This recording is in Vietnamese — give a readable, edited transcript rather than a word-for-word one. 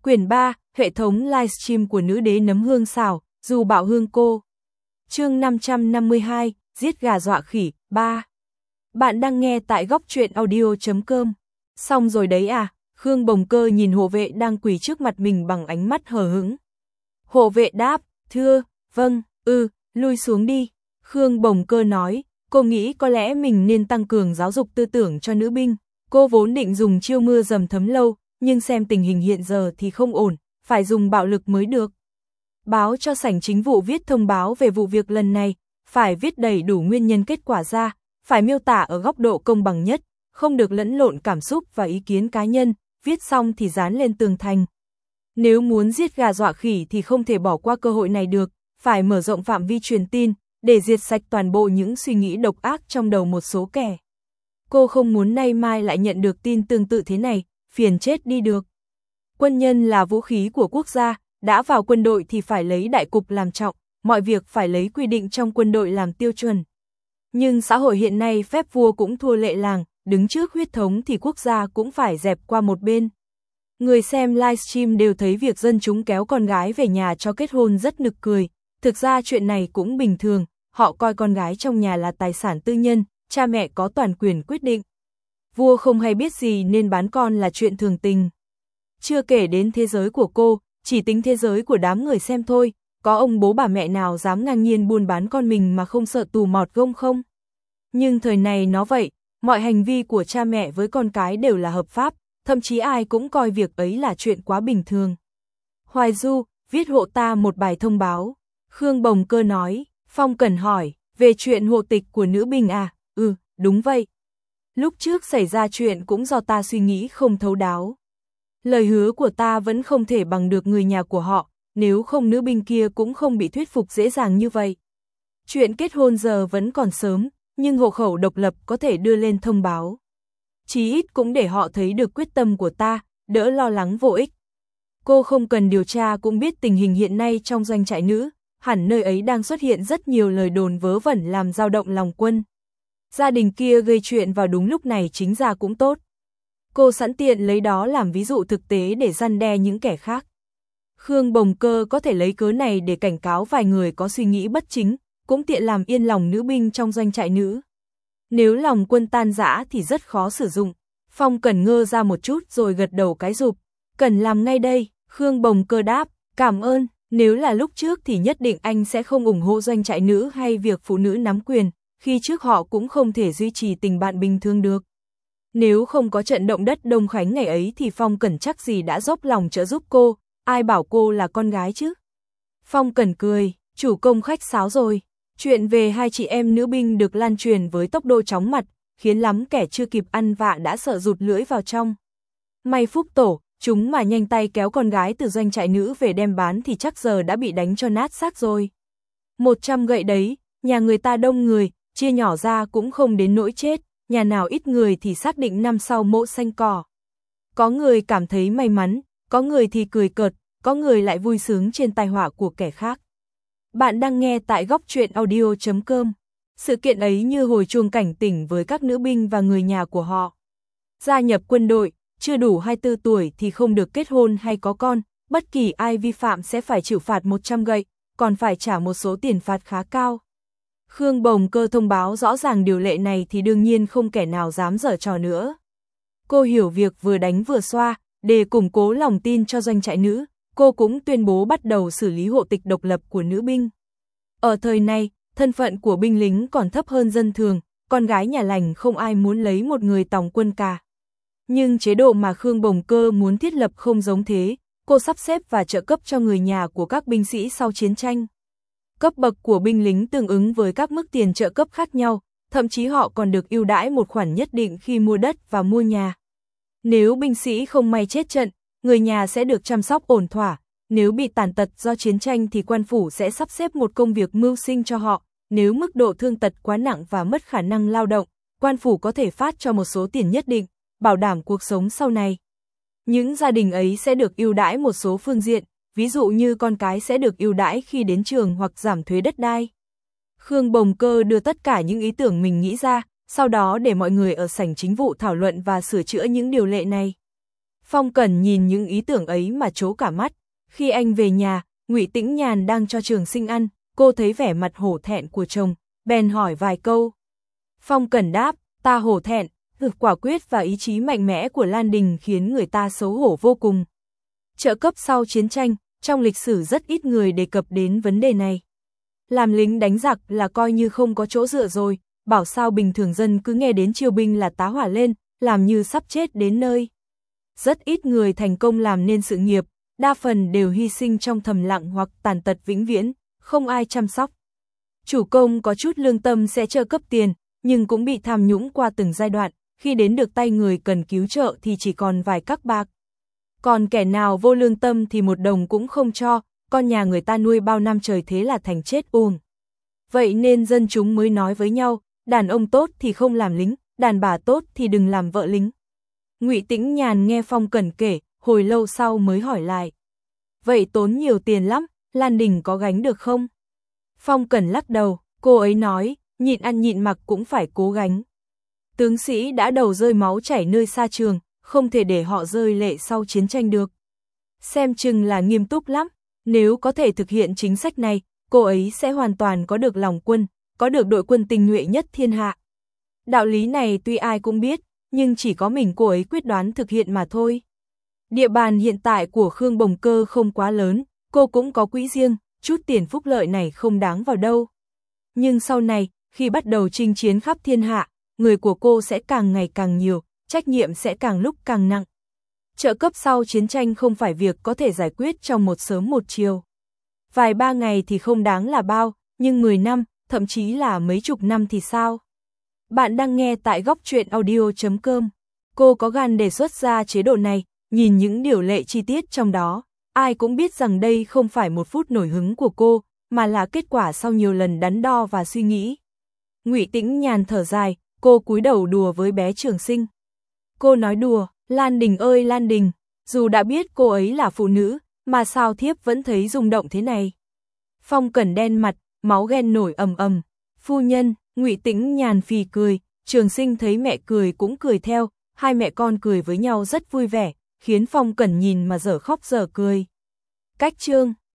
Quyển 3, hệ thống livestream của nữ đế nấm hương xào, dù bảo hương cô. Chương 552, giết gà dọa khỉ, 3. Bạn đang nghe tại góc truyện audio.com. Xong rồi đấy à? Khương Bồng Cơ nhìn hộ vệ đang quỳ trước mặt mình bằng ánh mắt hờ hững. Hộ vệ đáp, thưa, vâng, lui xuống đi. Khương Bồng Cơ nói, cô nghĩ có lẽ mình nên tăng cường giáo dục tư tưởng cho nữ binh. Cô vốn định dùng chiêu mưa dầm thấm lâu, nhưng xem tình hình hiện giờ thì không ổn, phải dùng bạo lực mới được. Báo cho sảnh chính vụ viết thông báo về vụ việc lần này, phải viết đầy đủ nguyên nhân kết quả ra, phải miêu tả ở góc độ công bằng nhất, không được lẫn lộn cảm xúc và ý kiến cá nhân, viết xong thì dán lên tường thành. Nếu muốn giết gà dọa khỉ thì không thể bỏ qua cơ hội này được, phải mở rộng phạm vi truyền tin, để diệt sạch toàn bộ những suy nghĩ độc ác trong đầu một số kẻ. Cô không muốn nay mai lại nhận được tin tương tự thế này, phiền chết đi được. Quân nhân là vũ khí của quốc gia, đã vào quân đội thì phải lấy đại cục làm trọng, mọi việc phải lấy quy định trong quân đội làm tiêu chuẩn. Nhưng xã hội hiện nay phép vua cũng thua lệ làng, đứng trước huyết thống thì quốc gia cũng phải dẹp qua một bên. Người xem livestream đều thấy việc dân chúng kéo con gái về nhà cho kết hôn rất nực cười, thực ra chuyện này cũng bình thường, họ coi con gái trong nhà là tài sản tư nhân, cha mẹ có toàn quyền quyết định. Vua không hay biết gì nên bán con là chuyện thường tình. Chưa kể đến thế giới của cô, chỉ tính thế giới của đám người xem thôi, có ông bố bà mẹ nào dám ngang nhiên buôn bán con mình mà không sợ tù mọt gông không? Nhưng thời này nó vậy, mọi hành vi của cha mẹ với con cái đều là hợp pháp, thậm chí ai cũng coi việc ấy là chuyện quá bình thường. Hoài Du, viết hộ ta một bài thông báo. Khương Bồng Cơ nói, Phong Cẩn hỏi, về chuyện hộ tịch của nữ binh à? Đúng vậy. Lúc trước xảy ra chuyện cũng do ta suy nghĩ không thấu đáo. Lời hứa của ta vẫn không thể bằng được người nhà của họ, nếu không nữ binh kia cũng không bị thuyết phục dễ dàng như vậy. Chuyện kết hôn giờ vẫn còn sớm, nhưng hộ khẩu độc lập có thể đưa lên thông báo. Chí ít cũng để họ thấy được quyết tâm của ta, đỡ lo lắng vô ích. Cô không cần điều tra cũng biết tình hình hiện nay trong doanh trại nữ, hẳn nơi ấy đang xuất hiện rất nhiều lời đồn vớ vẩn làm dao động lòng quân. Gia đình kia gây chuyện vào đúng lúc này chính ra cũng tốt. Cô sẵn tiện lấy đó làm ví dụ thực tế để răn đe những kẻ khác. Khương Bồng Cơ có thể lấy cớ này để cảnh cáo vài người có suy nghĩ bất chính, cũng tiện làm yên lòng nữ binh trong doanh trại nữ. Nếu lòng quân tan rã thì rất khó sử dụng. Phong Cẩn ngơ ra một chút rồi gật đầu cái rụp. Cần làm ngay đây, Khương Bồng Cơ đáp, cảm ơn, nếu là lúc trước thì nhất định anh sẽ không ủng hộ doanh trại nữ hay việc phụ nữ nắm quyền, khi trước họ cũng không thể duy trì tình bạn bình thường được. Nếu không có trận động đất Đông Khánh ngày ấy thì Phong Cẩn chắc gì đã dốc lòng trợ giúp cô, ai bảo cô là con gái chứ. Phong Cẩn cười, chủ công khách sáo rồi. Chuyện về hai chị em nữ binh được lan truyền với tốc độ chóng mặt, khiến lắm kẻ chưa kịp ăn vạ đã sợ rụt lưỡi vào trong. May phúc tổ, chúng mà nhanh tay kéo con gái từ doanh trại nữ về đem bán thì chắc giờ đã bị đánh cho nát xác rồi. 100 gậy đấy, nhà người ta đông người, chia nhỏ ra cũng không đến nỗi chết, nhà nào ít người thì xác định năm sau mộ xanh cỏ. Có người cảm thấy may mắn, có người thì cười cợt, có người lại vui sướng trên tai họa của kẻ khác. Bạn đang nghe tại góc truyện audio.com. Sự kiện ấy như hồi chuông cảnh tỉnh với các nữ binh và người nhà của họ. Gia nhập quân đội, chưa đủ 24 tuổi thì không được kết hôn hay có con, bất kỳ ai vi phạm sẽ phải chịu phạt 100 gậy, còn phải trả một số tiền phạt khá cao. Khương Bồng Cơ thông báo rõ ràng điều lệ này thì đương nhiên không kẻ nào dám giở trò nữa. Cô hiểu việc vừa đánh vừa xoa, để củng cố lòng tin cho doanh trại nữ, cô cũng tuyên bố bắt đầu xử lý hộ tịch độc lập của nữ binh. Ở thời này, thân phận của binh lính còn thấp hơn dân thường, con gái nhà lành không ai muốn lấy một người tòng quân cả. Nhưng chế độ mà Khương Bồng Cơ muốn thiết lập không giống thế, cô sắp xếp và trợ cấp cho người nhà của các binh sĩ sau chiến tranh. Cấp bậc của binh lính tương ứng với các mức tiền trợ cấp khác nhau, thậm chí họ còn được ưu đãi một khoản nhất định khi mua đất và mua nhà. Nếu binh sĩ không may chết trận, người nhà sẽ được chăm sóc ổn thỏa, nếu bị tàn tật do chiến tranh thì quan phủ sẽ sắp xếp một công việc mưu sinh cho họ, nếu mức độ thương tật quá nặng và mất khả năng lao động, quan phủ có thể phát cho một số tiền nhất định, bảo đảm cuộc sống sau này. Những gia đình ấy sẽ được ưu đãi một số phương diện, ví dụ như con cái sẽ được ưu đãi khi đến trường hoặc giảm thuế đất đai. Khương Bồng Cơ đưa tất cả những ý tưởng mình nghĩ ra, sau đó để mọi người ở sảnh chính vụ thảo luận và sửa chữa những điều lệ này. Phong Cẩn nhìn những ý tưởng ấy mà trố cả mắt. Khi anh về nhà, Ngụy Tĩnh Nhàn đang cho Trường Sinh ăn, cô thấy vẻ mặt hổ thẹn của chồng, bèn hỏi vài câu. Phong Cẩn đáp, ta hổ thẹn, quả quyết và ý chí mạnh mẽ của Lan Đình khiến người ta xấu hổ vô cùng. Trợ cấp sau chiến tranh, trong lịch sử rất ít người đề cập đến vấn đề này. Làm lính đánh giặc là coi như không có chỗ dựa rồi, bảo sao bình thường dân cứ nghe đến triều binh là tá hỏa lên, làm như sắp chết đến nơi. Rất ít người thành công làm nên sự nghiệp, đa phần đều hy sinh trong thầm lặng hoặc tàn tật vĩnh viễn, không ai chăm sóc. Chủ công có chút lương tâm sẽ trợ cấp tiền, nhưng cũng bị tham nhũng qua từng giai đoạn, khi đến được tay người cần cứu trợ thì chỉ còn vài các bạc. Còn kẻ nào vô lương tâm thì một đồng cũng không cho, con nhà người ta nuôi bao năm trời thế là thành chết uổng. Vậy nên dân chúng mới nói với nhau, đàn ông tốt thì không làm lính, đàn bà tốt thì đừng làm vợ lính. Ngụy Tĩnh Nhàn nghe Phong Cẩn kể, hồi lâu sau mới hỏi lại. Vậy tốn nhiều tiền lắm, Lan Đình có gánh được không? Phong Cẩn lắc đầu, cô ấy nói, nhịn ăn nhịn mặc cũng phải cố gánh. Tướng sĩ đã đầu rơi máu chảy nơi xa trường, không thể để họ rơi lệ sau chiến tranh được. Xem chừng là nghiêm túc lắm, nếu có thể thực hiện chính sách này, cô ấy sẽ hoàn toàn có được lòng quân, có được đội quân tinh nhuệ nhất thiên hạ. Đạo lý này tuy ai cũng biết, nhưng chỉ có mình cô ấy quyết đoán thực hiện mà thôi. Địa bàn hiện tại của Khương Bồng Cơ không quá lớn, cô cũng có quỹ riêng, chút tiền phúc lợi này không đáng vào đâu. Nhưng sau này, khi bắt đầu chinh chiến khắp thiên hạ, người của cô sẽ càng ngày càng nhiều, trách nhiệm sẽ càng lúc càng nặng. Trợ cấp sau chiến tranh không phải việc có thể giải quyết trong một sớm một chiều. Vài ba ngày thì không đáng là bao, nhưng 10 năm, thậm chí là mấy chục năm thì sao? Bạn đang nghe tại Góc Truyện Audio.com. Cô có gan đề xuất ra chế độ này, nhìn những điều lệ chi tiết trong đó, ai cũng biết rằng đây không phải một phút nổi hứng của cô, mà là kết quả sau nhiều lần đắn đo và suy nghĩ. Ngụy Tĩnh Nhàn thở dài, cô cúi đầu đùa với bé Trường Sinh. Cô nói đùa, Lan Đình ơi Lan Đình, dù đã biết cô ấy là phụ nữ, mà sao thiếp vẫn thấy rung động thế này. Phong Cẩn đen mặt, máu ghen nổi ầm ầm. Phu nhân, Ngụy Tĩnh Nhàn phì cười, Trường Sinh thấy mẹ cười cũng cười theo, hai mẹ con cười với nhau rất vui vẻ, khiến Phong Cẩn nhìn mà dở khóc dở cười. Cách chương